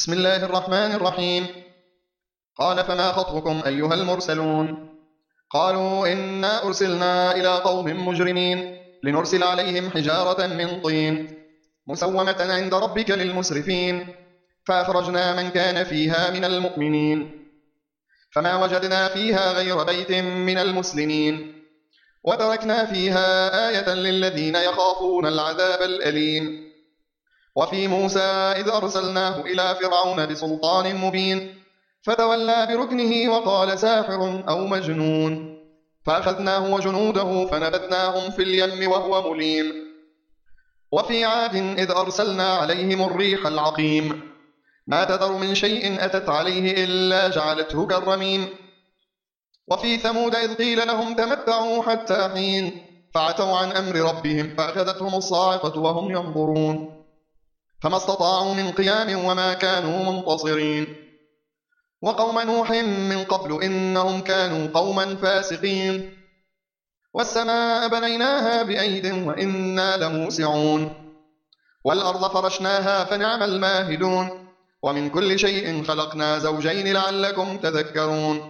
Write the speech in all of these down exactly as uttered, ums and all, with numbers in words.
بسم الله الرحمن الرحيم. قال فما خطبكم أيها المرسلون؟ قالوا إنا أرسلنا إلى قوم مجرمين لنرسل عليهم حجارة من طين مسومة عند ربك للمسرفين فأخرجنا من كان فيها من المؤمنين فما وجدنا فيها غير بيت من المسلمين وتركنا فيها آية للذين يخافون العذاب الأليم. وفي موسى إذ أرسلناه إلى فرعون بسلطان مبين فتولى بركنه وقال ساحر أو مجنون فأخذناه وجنوده فنبذناهم في اليم وهو مليم. وفي عاد إذ أرسلنا عليهم الريح العقيم ما تذر من شيء أتت عليه إلا جعلته كالرميم. وفي ثمود إذ قيل لهم تمتعوا حتى حين فعتوا عن أمر ربهم فأخذتهم الصاعقة وهم ينظرون فما استطاعوا من قيام وما كانوا منتصرين. وقوم نوح من قبل إنهم كانوا قوما فاسقين. والسماء بنيناها بأيد وإنا لموسعون والأرض فرشناها فنعم الماهدون ومن كل شيء خلقنا زوجين لعلكم تذكرون.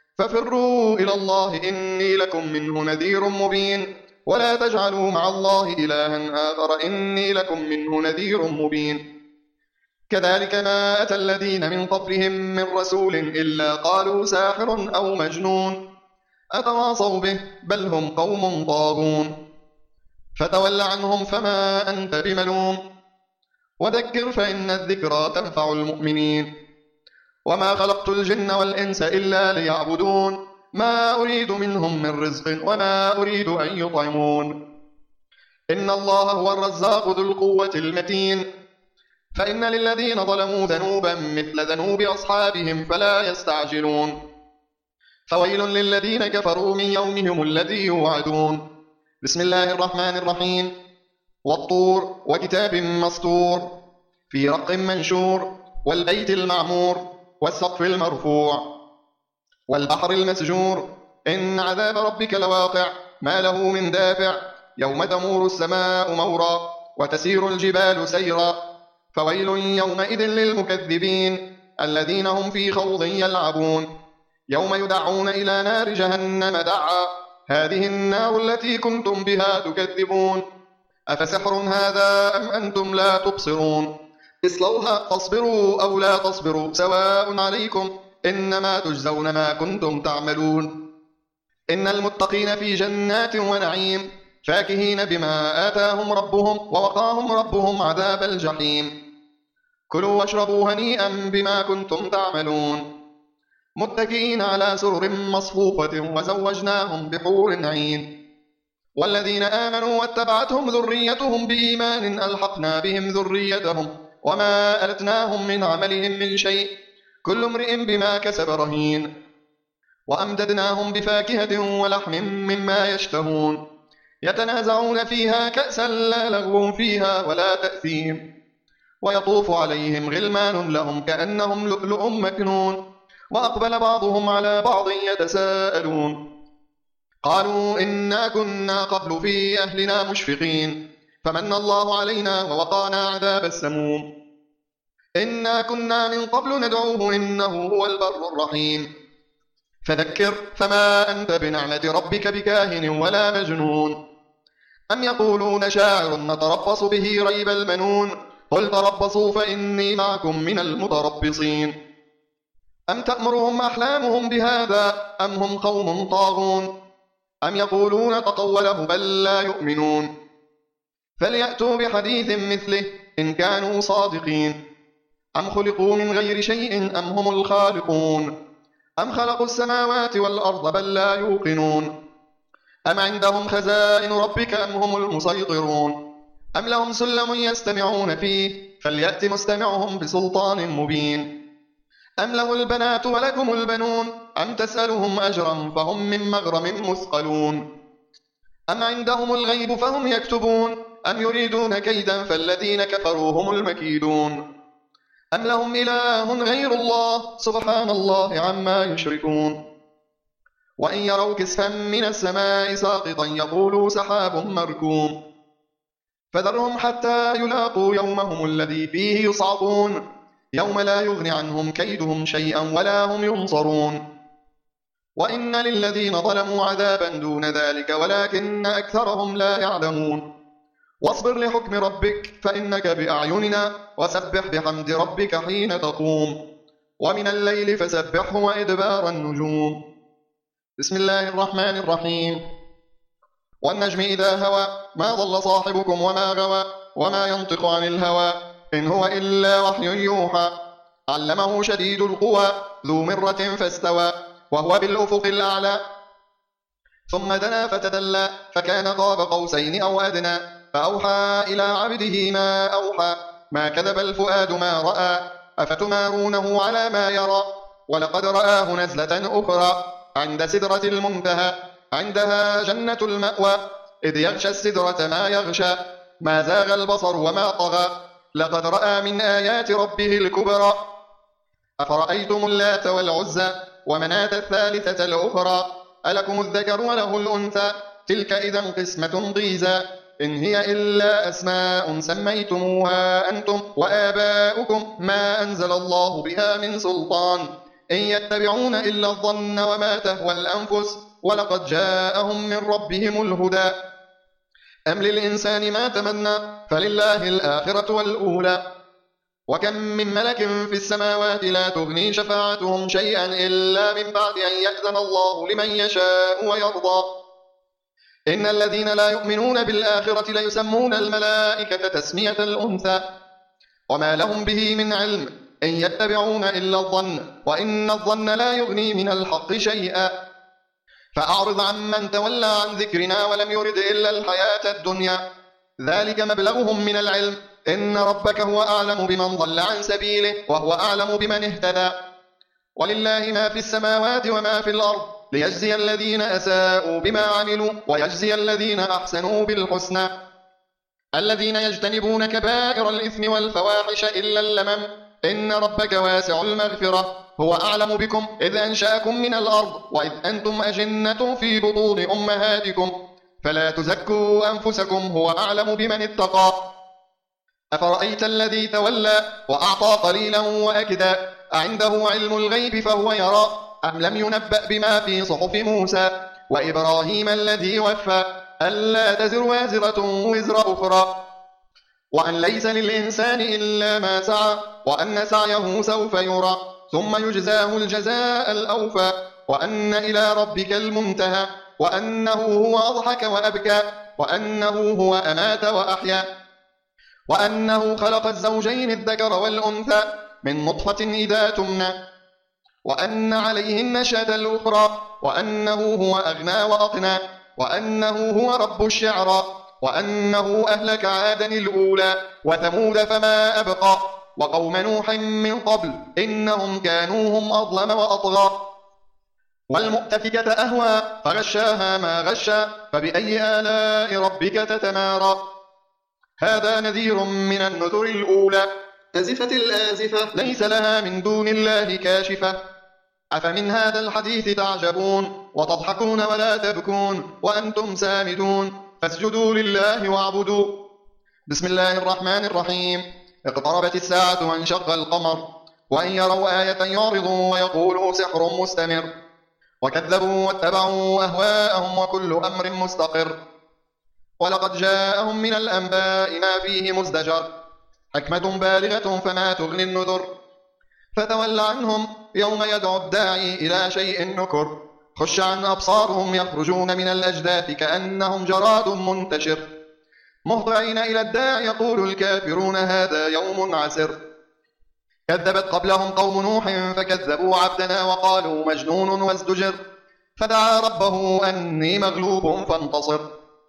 ففروا إلى الله إني لكم منه نذير مبين ولا تجعلوا مع الله إلها آخر إني لكم منه نذير مبين. كذلك ما أتى الذين من قبلهم من رسول إلا قالوا ساحر أو مجنون أتواصوا به بل هم قوم طاغون. فتول عنهم فما أنت بملوم وذكر فإن الذكرى تنفع المؤمنين. وما خلقت الجن والإنس إلا ليعبدون ما أريد منهم من رزق وما أريد أن يطعمون إن الله هو الرزاق ذو القوة المتين. فإن للذين ظلموا ذنوبا مثل ذنوب أصحابهم فلا يستعجلون. فويل للذين كفروا من يومهم الذي يوعدون. بسم الله الرحمن الرحيم. والطور وكتاب مسطور في رق منشور والبيت المعمور والسقف المرفوع والبحر المسجور إن عذاب ربك لواقع ما له من دافع يوم تمور السماء مورا وتسير الجبال سيرا فويل يومئذ للمكذبين الذين هم في خوض يلعبون يوم يدعون إلى نار جهنم دعا هذه النار التي كنتم بها تكذبون أفسحر هذا أم أنتم لا تبصرون اصلوها فاصبروا أو لا تصبروا سواء عليكم إنما تجزون ما كنتم تعملون. إن المتقين في جنات ونعيم فاكهين بما آتاهم ربهم ووقاهم ربهم عذاب الجحيم. كلوا واشربوا هنيئا بما كنتم تعملون متكئين على سرر مصفوفة وزوجناهم بحور عين. والذين آمنوا واتبعتهم ذريتهم بإيمان ألحقنا بهم ذريتهم وما ألتناهم من عملهم من شيء كل امرئ بما كسب رهين. وأمددناهم بفاكهة ولحم مما يشتهون يتنازعون فيها كأسا لا لغو فيها ولا تأثيم ويطوف عليهم غلمان لهم كأنهم لؤلؤ مكنون وأقبل بعضهم على بعض يتساءلون قالوا إنا كنا قبل في أهلنا مشفقين فمن الله علينا ووقانا عذاب السموم إنا كنا من قبل ندعوه إنه هو البر الرحيم. فذكر فما أنت بنعمة ربك بكاهن ولا مجنون أم يقولون شاعر نتربص به ريب المنون قل تربصوا فإني معكم من المتربصين. أم تأمرهم أحلامهم بهذا أم هم قوم طاغون أم يقولون تقوله بل لا يؤمنون فليأتوا بحديث مثله إن كانوا صادقين. أم خلقوا من غير شيء أم هم الخالقون أم خلقوا السماوات والأرض بل لا يوقنون أم عندهم خزائن ربك أم هم المسيطرون أم لهم سلم يستمعون فيه فليأت مستمعهم بسلطان مبين أم له البنات ولكم البنون أم تسألهم أجرا فهم من مغرم مثقلون أم عندهم الغيب فهم يكتبون أم يريدون كيدا فالذين كفروا هم المكيدون أم لهم إله غير الله سبحان الله عما يشركون. وإن يروا كسفا من السماء ساقطا يقولوا سحاب مركوم فذرهم حتى يلاقوا يومهم الذي فيه يصعقون يوم لا يغني عنهم كيدهم شيئا ولا هم ينصرون. وإن للذين ظلموا عذابا دون ذلك ولكن أكثرهم لا يعلمون. واصبر لحكم ربك فإنك بأعيننا وسبح بحمد ربك حين تقوم ومن الليل فسبحه وإدبار النجوم. بسم الله الرحمن الرحيم. والنجم إذا هوى ما ضل صاحبكم وما غوى وما ينطق عن الهوى إن هو إلا وحي يوحى علمه شديد القوى ذو مرة فاستوى وهو بالأفق الأعلى ثم دنا فتدلى فكان قاب قوسين أو أدنى فأوحى إلى عبده ما أوحى ما كذب الفؤاد ما رأى أفتمارونه على ما يرى ولقد رآه نزلة أخرى عند سدرة المنتهى عندها جنة المأوى إذ يغشى السدرة ما يغشى ما زاغ البصر وما طغى لقد رأى من آيات ربه الكبرى أفرأيتم اللات والعزى ومناة الثالثة الأخرى ألكم الذكر وله الأنثى تلك إذا قسمة ضيزى إن هي إلا أسماء سميتموها أنتم وآباؤكم ما أنزل الله بها من سلطان إن يتبعون إلا الظن وما تهوى الأنفس ولقد جاءهم من ربهم الهدى أم للإنسان ما تمنى فلله الآخرة والأولى وكم من ملك في السماوات لا تغني شفاعتهم شيئا إلا من بعد أن يأذن الله لمن يشاء ويرضى إن الذين لا يؤمنون بالآخرة ليسمون الملائكة تسمية الأنثى وما لهم به من علم إن يتبعون إلا الظن وإن الظن لا يغني من الحق شيئا فأعرض عمن تولى عن ذكرنا ولم يرد إلا الحياة الدنيا ذلك مبلغهم من العلم إن ربك هو أعلم بمن ضل عن سبيله وهو أعلم بمن اهتدى ولله ما في السماوات وما في الأرض ليجزي الذين أساءوا بما عملوا ويجزي الذين أحسنوا بالحسنى الذين يجتنبون كبائر الإثم والفواحش إلا اللمم إن ربك واسع المغفرة هو أعلم بكم إذ أنشأكم من الأرض وإذ أنتم أجنة في بطون أمهاتكم فلا تزكوا أنفسكم هو أعلم بمن اتقى أفرأيت الذي تولى وأعطى قليلا وأكدى أعنده علم الغيب فهو يرى أم لم ينبأ بما في صحف موسى وإبراهيم الذي وفى ألا تزر وازرة وزر أخرى وأن ليس للإنسان إلا ما سعى وأن سعيه سوف يرى ثم يجزاه الجزاء الأوفى وأن إلى ربك المنتهى وأنه هو أضحك وأبكى وأنه هو أمات وأحيا وأنه خلق الزوجين الذكر والأنثى من نطفة إذا تمنى وأن عليه النشأة الأخرى وأنه هو أغنى وأقنى وأنه هو رب الشعرى وأنه أهلك عادا الأولى وثمود فما أبقى وقوم نوح من قبل إنهم كانوا هم أظلم وأطغى والمؤتفكة أهوى فغشاها ما غشى فبأي آلاء ربك تتمارى هذا نذير من النذر الأولى أزفت الآزفة ليس لها من دون الله كاشفة أفمن هذا الحديث تعجبون وتضحكون ولا تبكون وأنتم سامدون فاسجدوا لله واعبدوا بسم الله الرحمن الرحيم اقتربت الساعة وانشق القمر وإن يروا آية يعرضوا ويقولوا سحر مستمر وكذبوا واتبعوا أهواءهم وكل أمر مستقر ولقد جاءهم من الأنباء ما فيه مزدجر حكمة بالغة فما تغني النذر فتول عنهم يوم يدعو الداعي إلى شيء نكر خش عن أبصارهم يخرجون من الأجداث كأنهم جراد منتشر مهطعين إلى الداعي يقول الكافرون هذا يوم عسر كذبت قبلهم قوم نوح فكذبوا عبدنا وقالوا مجنون وازدجر فدعا ربه أني مغلوب فانتصر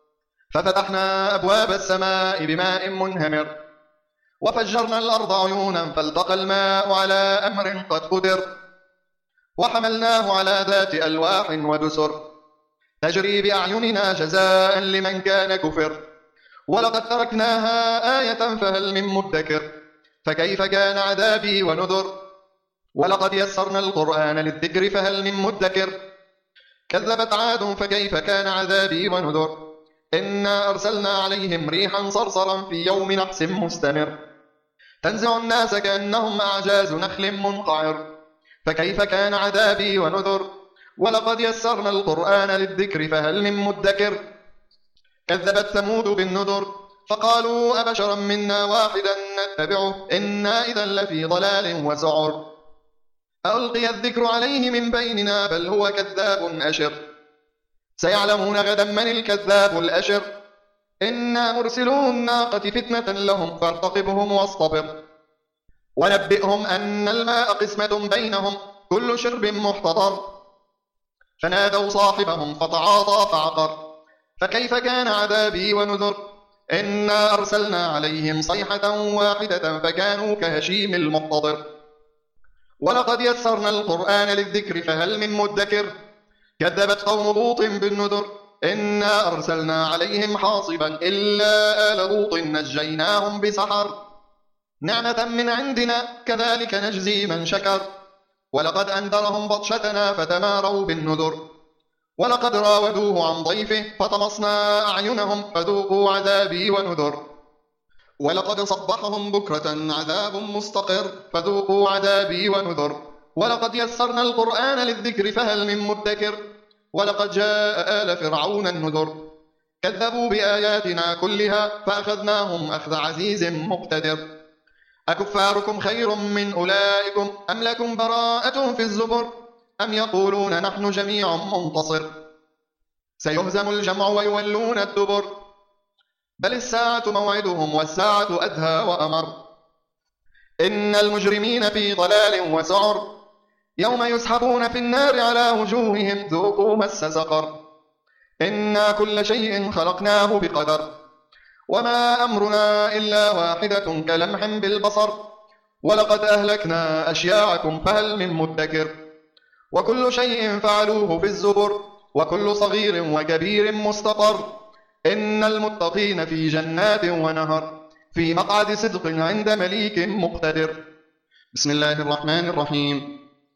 ففتحنا أبواب السماء بماء منهمر وفجرنا الأرض عيونا فالتقى الماء على أمر قد قدر وحملناه على ذات ألواح ودسر تجري بأعيننا جزاء لمن كان كفر ولقد تركناها آية فهل من مدكر فكيف كان عذابي ونذر ولقد يسرنا القرآن للذكر فهل من مدكر كذبت عاد فكيف كان عذابي ونذر إنا أرسلنا عليهم ريحا صرصرا في يوم نحس مستمر تنزع الناس كأنهم أعجاز نخل منقعر. فكيف كان عذابي ونذر. ولقد يسرنا القرآن للذكر فهل من مدكر. كذبت ثمود بالنذر فقالوا أبشرا منا واحدا نتبعه إنا إذا لفي ضلال وسعر. ألقي الذكر عليه من بيننا بل هو كذاب أشر. سيعلمون غدا من الكذاب الأشر. إنا مرسلو الناقة فتنة لهم فارتقبهم واصطبر. ونبئهم أن الماء قسمة بينهم كل شرب محتضر. فنادوا صاحبهم فتعاطى فعقر. فكيف كان عذابي ونذر. إنا أرسلنا عليهم صيحة واحدة فكانوا كهشيم المحتضر. ولقد يسرنا القرآن للذكر فهل من مدكر. كذبت قوم لوط بالنذر إنا أرسلنا عليهم حاصبا إلا آل لوط نجيناهم بسحر. نعمة من عندنا كذلك نجزي من شكر. ولقد أنذرهم بطشتنا فتماروا بالنذر. ولقد راودوه عن ضيفه فطمسنا أعينهم فذوقوا عذابي ونذر. ولقد صبحهم بكرة عذاب مستقر فذوقوا عذابي ونذر. ولقد يسرنا القرآن للذكر فهل من مدكر. ولقد جاء آل فرعون النذر. كذبوا بآياتنا كلها فأخذناهم أخذ عزيز مقتدر. أكفاركم خير من أولئكم أم لكم براءة في الزبر. أم يقولون نحن جميع منتصر. سيهزم الجمع ويولون الدبر. بل الساعة موعدهم والساعة أدهى وأمر. إن المجرمين في ضلال وسعر. يوم يسحبون في النار على وجوههم ذوقوا مس سقر. إنا كل شيء خلقناه بقدر. وما أمرنا إلا واحدة كلمح بالبصر. ولقد أهلكنا أشياعكم فهل من مدكر. وكل شيء فعلوه في الزبر. وكل صغير وكبير مستقر. إن المتقين في جنات ونهر في مقعد صدق عند مليك مقتدر. بسم الله الرحمن الرحيم.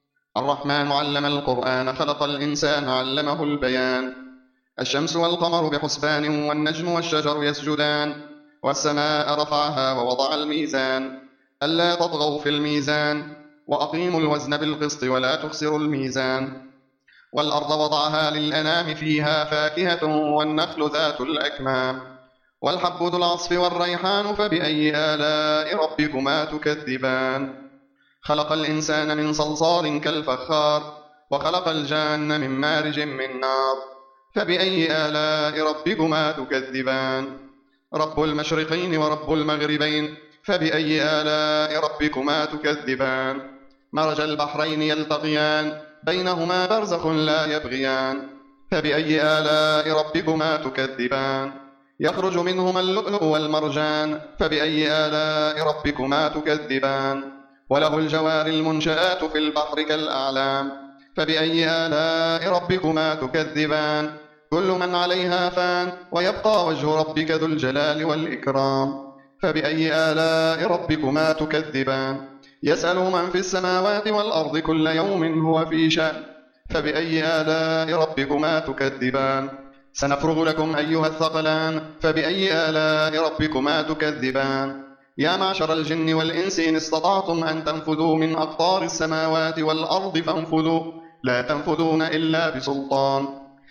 الرحمن علم القرآن خلق الإنسان علمه البيان. الشمس والقمر بحسبان والنجم والشجر يسجدان. والسماء رفعها ووضع الميزان ألا تطغوا في الميزان. وأقيموا الوزن بالقسط ولا تخسروا الميزان. والأرض وضعها للأنام فيها فاكهة والنخل ذات الأكمام. والحب ذو العصف والريحان فبأي آلاء ربكما تكذبان. خلق الإنسان من صلصال كالفخار. وخلق الجان من مارج من نار. فبأي آلاء ربكما تكذبان. رب المشرقين ورب المغربين فبأي آلاء ربكما تكذبان. مرج البحرين يلتقيان بينهما برزخ لا يبغيان. فبأي آلاء ربكما تكذبان. يخرج منهما اللؤلؤ والمرجان فبأي آلاء ربكما تكذبان. وله الجوار المنشآت في البحر كالأعلام فبأي آلاء ربكما تكذبان. كل من عليها فان ويبقى وجه ربك ذو الجلال والإكرام. فبأي آلاء ربكما تكذبان. يسأل من في السماوات والأرض كل يوم هو في شأن. فبأي آلاء ربكما تكذبان. سنفرغ لكم أيها الثقلان فبأي آلاء ربكما تكذبان. يا معشر الجن والإنس إن استطعتم أن تنفذوا من أقطار السماوات والأرض فانفذوا لا تنفذون إلا بسلطان.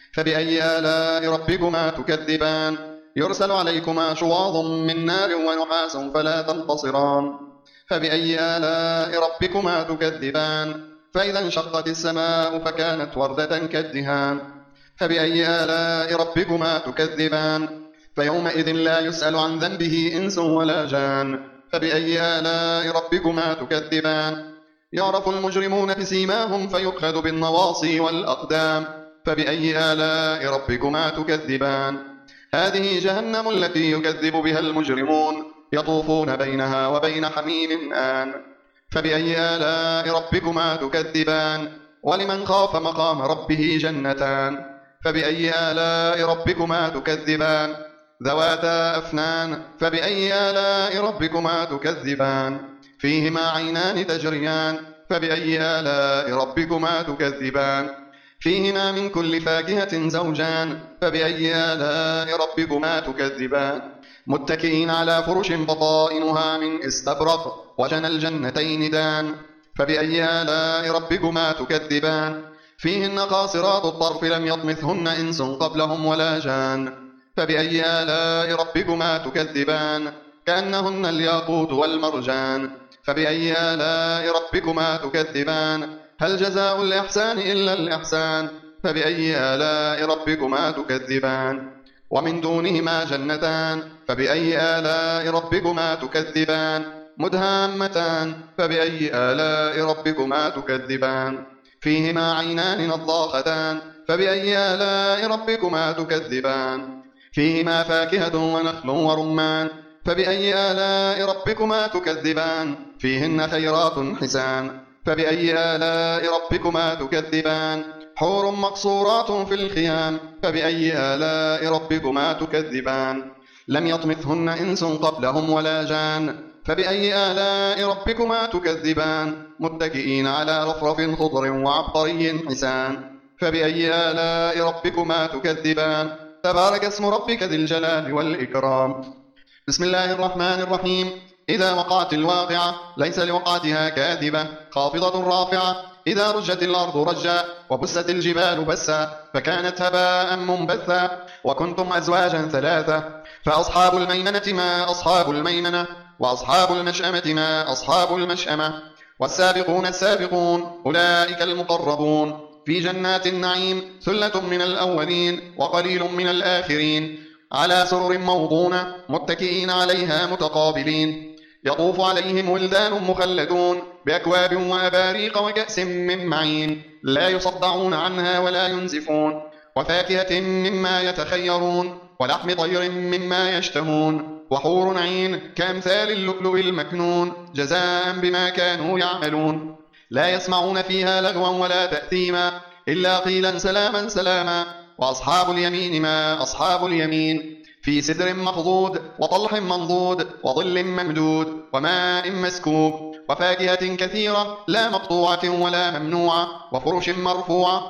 فبأي آلاء ربكما تكذبان. يرسل عليكما شواظ من نار ونحاس فلا تنتصران. فبأي آلاء ربكما تكذبان. فإذا انشقت السماء فكانت وردة كالدهان. فبأي آلاء ربكما تكذبان. فيومئذ لا يسأل عن ذنبه إنس ولا جان. فبأي آلاء ربكما تكذبان. يعرف المجرمون بسيماهم فيؤخذ بالنواصي والأقدام. فبأي آلاء ربكما تكذبان. هذه جهنم التي يكذب بها المجرمون يطوفون بينها وبين حميم آن. فبأي آلاء ربكما تكذبان. ولمن خاف مقام ربه جنتان. فبأي آلاء ربكما تكذبان. ذواتا أفنان فبأي آلاء ربكما تكذبان. فيهما عينان تجريان. فبأي آلاء ربكما تكذبان. فيهما من كل فاكهة زوجان. فبأي آلاء ربكما تكذبان. متكئين على فرش بطائنها من استبرق وجنى الجنتين دان فبأي آلاء ربكما تكذبان فيهن قاصرات الطرف لم يطمثهن إنس قبلهم ولا جان فبأي آلاء ربكما تكذبان كأنهن الياقوت والمرجان فبأي آلاء ربكما تكذبان هل جزاء الإحسان إلا الإحسان فبأي آلاء ربكما تكذبان ومن دونهما جنتان فبأي آلاء ربكما تكذبان مدهامتان فبأي آلاء ربكما تكذبان فيهما عينان نضاختان فبأي آلاء ربكما تكذبان فيهما فاكهة ونخل ورمان فبأي آلاء ربكما تكذبان فيهن خيرات حسان فبأي آلاء ربكما تكذبان حور مقصورات في الخيام فبأي آلاء ربكما تكذبان لم يطمثهن إنس قبلهم ولا جان فبأي آلاء ربكما تكذبان متكئين على رفرف خضر وعبقري حسان فبأي آلاء ربكما تكذبان تبارك اسم ربك ذي الجلال والإكرام بسم الله الرحمن الرحيم إذا وقعت الواقعة ليس لوقعتها كاذبة خافضة رافعة إذا رجت الأرض رجا وبست الجبال بسا فكانت هباء منبثا وكنتم أزواجا ثلاثة فأصحاب الميمنة ما أصحاب الميمنة وأصحاب المشأمة ما أصحاب المشأمة والسابقون السابقون أولئك المقربون في جنات النعيم ثلة من الأولين وقليل من الآخرين على سرر موضونة متكئين عليها متقابلين يطوف عليهم ولدان مخلدون بأكواب وأباريق وكأس من معين لا يصدعون عنها ولا ينزفون وفاكهة مما يتخيرون ولحم طير مما يشتهون وحور عين كأمثال اللؤلؤ المكنون جزاء بما كانوا يعملون لا يسمعون فيها لغوا ولا تأثيما إلا قيلا سلاما سلاما وأصحاب اليمين ما أصحاب اليمين في سدر مخضود وطلح منضود وظل ممدود وماء مسكوب وفاكهة كثيرة لا مقطوعة ولا ممنوعة وفرش مرفوعة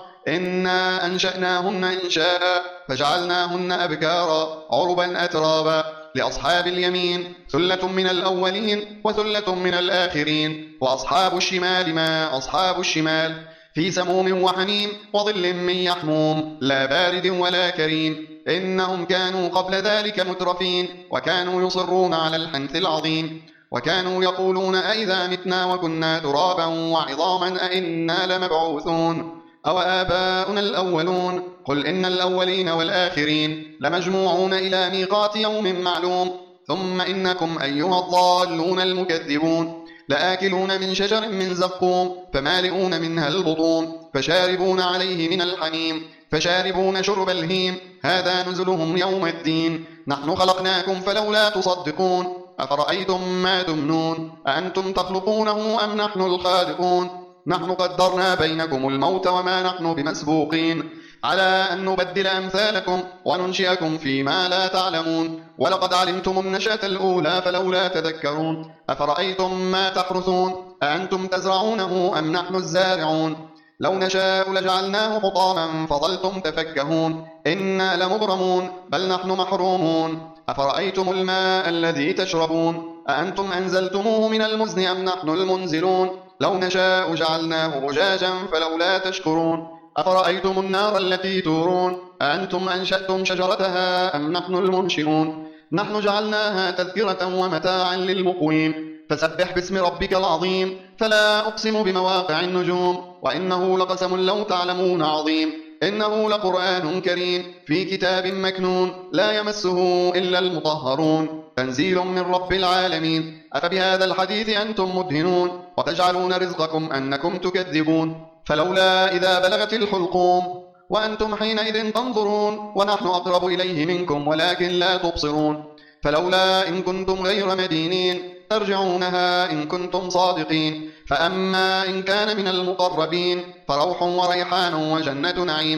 إنا أنشأناهن إنشاء فجعلناهن أبكارا عربا أترابا لأصحاب اليمين ثلة من الأولين وثلة من الآخرين وأصحاب الشمال ما أصحاب الشمال في سموم وحميم وظل من يحموم لا بارد ولا كريم إنهم كانوا قبل ذلك مترفين وكانوا يصرون على الحنث العظيم وكانوا يقولون أئذا متنا وكنا ترابا وعظاما أئنا لمبعوثون أو آباؤنا الأولون قل إن الأولين والآخرين لمجموعون إلى ميقات يوم معلوم ثم إنكم أيها الضالون المكذبون لآكلون من شجر من زقوم فمالئون منها البطون فشاربون عليه من الحميم فشاربون شرب الهيم هذا نزلهم يوم الدين نحن خلقناكم فلولا تصدقون أفرأيتم ما تمنون أأنتم تخلقونه أم نحن الخالقون نحن قدرنا بينكم الموت وما نحن بمسبوقين على أن نبدل أمثالكم وننشئكم فيما لا تعلمون ولقد علمتم النشأة الأولى فلولا تذكرون أفرأيتم ما تحرثون أأنتم تزرعونه أم نحن الزارعون لو نشاء لجعلناه حطاما فظلتم تفكهون إنا لمغرمون بل نحن محرومون أفرأيتم الماء الذي تشربون أأنتم أنزلتموه من المزن أم نحن المنزلون لو نشاء جعلناه أجاجا فلولا تشكرون أفرأيتم النار التي تورون أأنتم أنشأتم شجرتها أم نحن المنشئون نحن جعلناها تذكرة ومتاعا للمقوين فسبح باسم ربك العظيم فلا أقسم بمواقع النجوم وإنه لقسم لو تعلمون عظيم إنه لقرآن كريم في كتاب مكنون لا يمسه إلا المطهرون تنزيل من رب العالمين أفبهذا الحديث أنتم مدهنون وتجعلون رزقكم أنكم تكذبون فلولا إذا بلغت الحلقوم وأنتم حينئذ تنظرون ونحن أقرب إليه منكم ولكن لا تبصرون فلولا إن كنتم غير مدينين ترجعونها إن كنتم صادقين فأما إن كان من المقربين فروح وريحان وجنة نعيم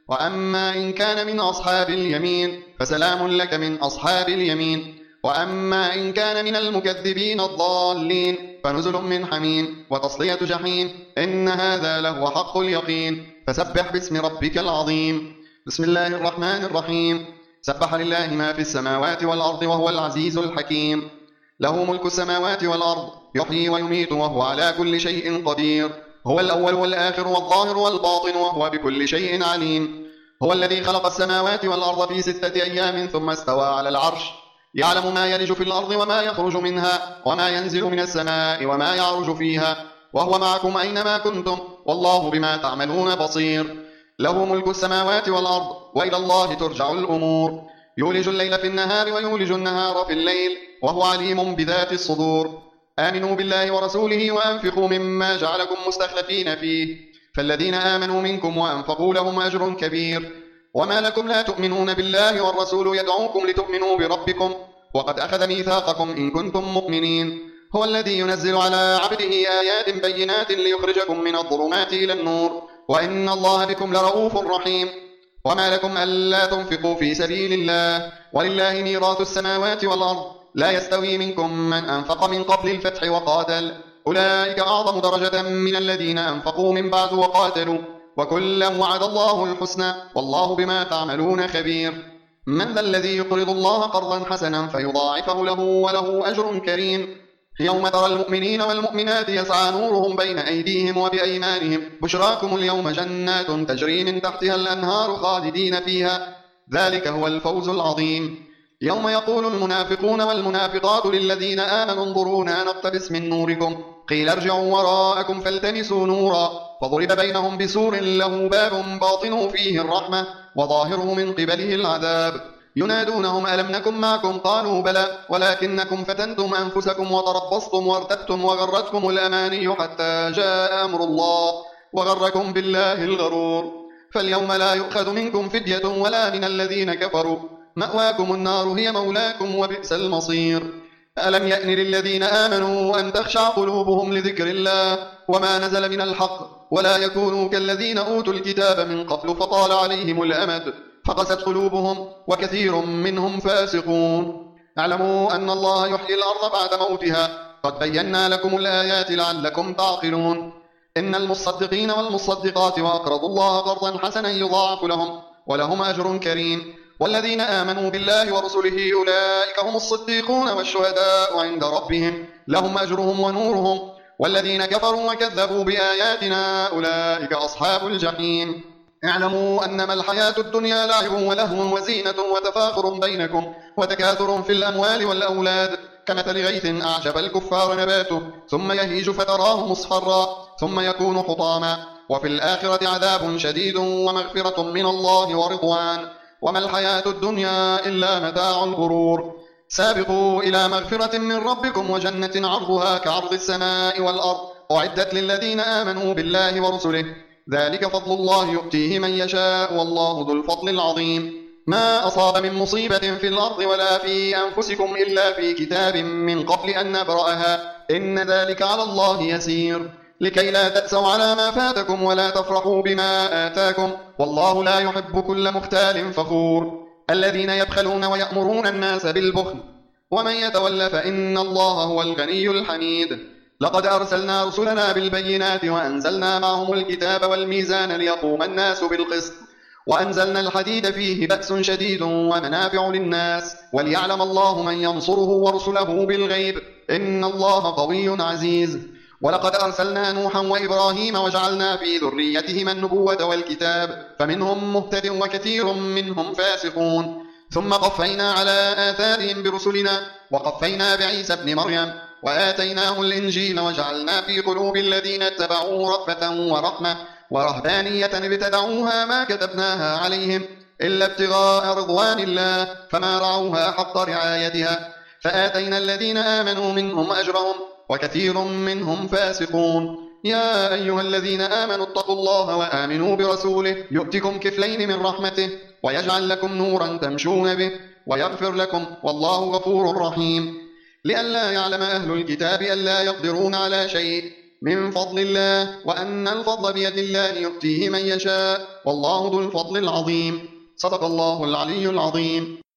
وأما إن كان من أصحاب اليمين فسلام لك من أصحاب اليمين وأما إن كان من المكذبين الضالين فنزل من حميم وتصلية جحيم إن هذا لهو حق اليقين فسبح باسم ربك العظيم بسم الله الرحمن الرحيم سبح لله ما في السماوات والأرض وهو العزيز الحكيم. له ملك السماوات والأرض يحيي ويميت وهو على كل شيء قدير. هو الأول والآخر والظاهر والباطن وهو بكل شيء عليم. هو الذي خلق السماوات والأرض في ستة أيام ثم استوى على العرش، يعلم ما يلج في الأرض وما يخرج منها وما ينزل من السماء وما يعرج فيها، وهو معكم أينما كنتم والله بما تعملون بصير. له ملك السماوات والأرض وإلى الله ترجع الأمور. يولج الليل في النهار ويولج النهار في الليل وهو عليم بذات الصدور. آمنوا بالله ورسوله وأنفقوا مما جعلكم مستخلفين فيه، فالذين آمنوا منكم وأنفقوا لهم أجر كبير. وما لكم لا تؤمنون بالله والرسول يدعوكم لتؤمنوا بربكم وقد أخذ ميثاقكم إن كنتم مؤمنين. هو الذي ينزل على عبده آيات بينات ليخرجكم من الظلمات إلى النور وإن الله بكم لرؤوف رحيم. وما لكم ألا تنفقوا في سبيل الله ولله ميراث السماوات والأرض لا يستوي منكم من أنفق من قبل الفتح وقاتل، أولئك أعظم درجة من الذين أنفقوا من بعد وقاتلوا، وكلا وعد الله الحسنى والله بما تعملون خبير. من ذا الذي يقرض الله قرضا حسنا فيضاعفه له وله أجر كريم. يوم ترى المؤمنين والمؤمنات يسعى نورهم بين أيديهم وبأيمانهم بشراكم اليوم جنات تجري من تحتها الأنهار خالدين فيها، ذلك هو الفوز العظيم. يوم يقول المنافقون والمنافقات للذين آمنوا انظرونا نقتبس من نوركم قيل ارجعوا وراءكم فالتمسوا نورا فضرب بينهم بسور له باب باطنه فيه الرحمة وظاهره من قبله العذاب. ينادونهم ألم نكن معكم قالوا بلى ولكنكم فتنتم أنفسكم وتربصتم وارتبتم وغرتكم الأماني حتى جاء أمر الله وغركم بالله الغرور. فاليوم لا يؤخذ منكم فدية ولا من الذين كفروا، مأواكم النار هي مولاكم وبئس المصير. ألم يأن للذين آمنوا أن تخشع قلوبهم لذكر الله وما نزل من الحق ولا يكونوا كالذين أوتوا الكتاب من قبل فطال عليهم الأمد فقست قلوبهم وكثير منهم فاسقون. اعلموا أن الله يحيي الأرض بعد موتها قد بينا لكم الآيات لعلكم تعقلون. إن المصدقين والمصدقات وأقرضوا الله قرضا حسنا يضاعف لهم ولهم أجر كريم. والذين آمنوا بالله ورسله أولئك هم الصديقون والشهداء عند ربهم لهم أجرهم ونورهم. والذين كفروا وكذبوا بآياتنا أولئك أصحاب الجحيم. اعلموا أنما الحياة الدنيا لعب ولهو وزينة وتفاخر بينكم وتكاثر في الأموال والأولاد كمثل غيث أعجب الكفار نباته ثم يهيج فتراه مصفرا ثم يكون حطاما وفي الآخرة عذاب شديد ومغفرة من الله ورضوان وما الحياة الدنيا إلا متاع الغرور. سابقوا إلى مغفرة من ربكم وجنة عرضها كعرض السماء والأرض أعدت للذين آمنوا بالله ورسله ذلك فضل الله يؤتيه من يشاء والله ذو الفضل العظيم. ما أصاب من مصيبة في الأرض ولا في أنفسكم إلا في كتاب من قبل أن نبرأها إن ذلك على الله يسير. لكي لا تأسوا على ما فاتكم ولا تفرحوا بما آتاكم والله لا يحب كل مختال فخور. الذين يبخلون ويأمرون الناس بالبخل ومن يتول فإن الله هو الغني الحميد. لقد أرسلنا رسلنا بالبينات وأنزلنا معهم الكتاب والميزان ليقوم الناس بالقسط وأنزلنا الحديد فيه بأس شديد ومنافع للناس وليعلم الله من ينصره ورسله بالغيب إن الله قوي عزيز. ولقد أرسلنا نوحا وإبراهيم وجعلنا في ذريتهما النبوة والكتاب فمنهم مهتد وكثير منهم فاسقون. ثم قفينا على آثارهم برسلنا وقفينا بعيسى ابن مريم وآتيناه الإنجيل وجعلنا في قلوب الذين اتبعوا رأفة ورحمة ورهبانية ابتدعوها ما كتبناها عليهم إلا ابتغاء رضوان الله فما رعوها حق رعايتها فآتينا الذين آمنوا منهم أجرهم وكثير منهم فاسقون. يا أيها الذين آمنوا اتقوا الله وآمنوا برسوله يؤتكم كفلين من رحمته ويجعل لكم نورا تمشون به ويغفر لكم والله غفور رحيم. لئلا يعلم أهل الكتاب ألا يقدرون على شيء من فضل الله وأن الفضل بيد الله يؤتيه من يشاء والله ذو الفضل العظيم. صدق الله العلي العظيم.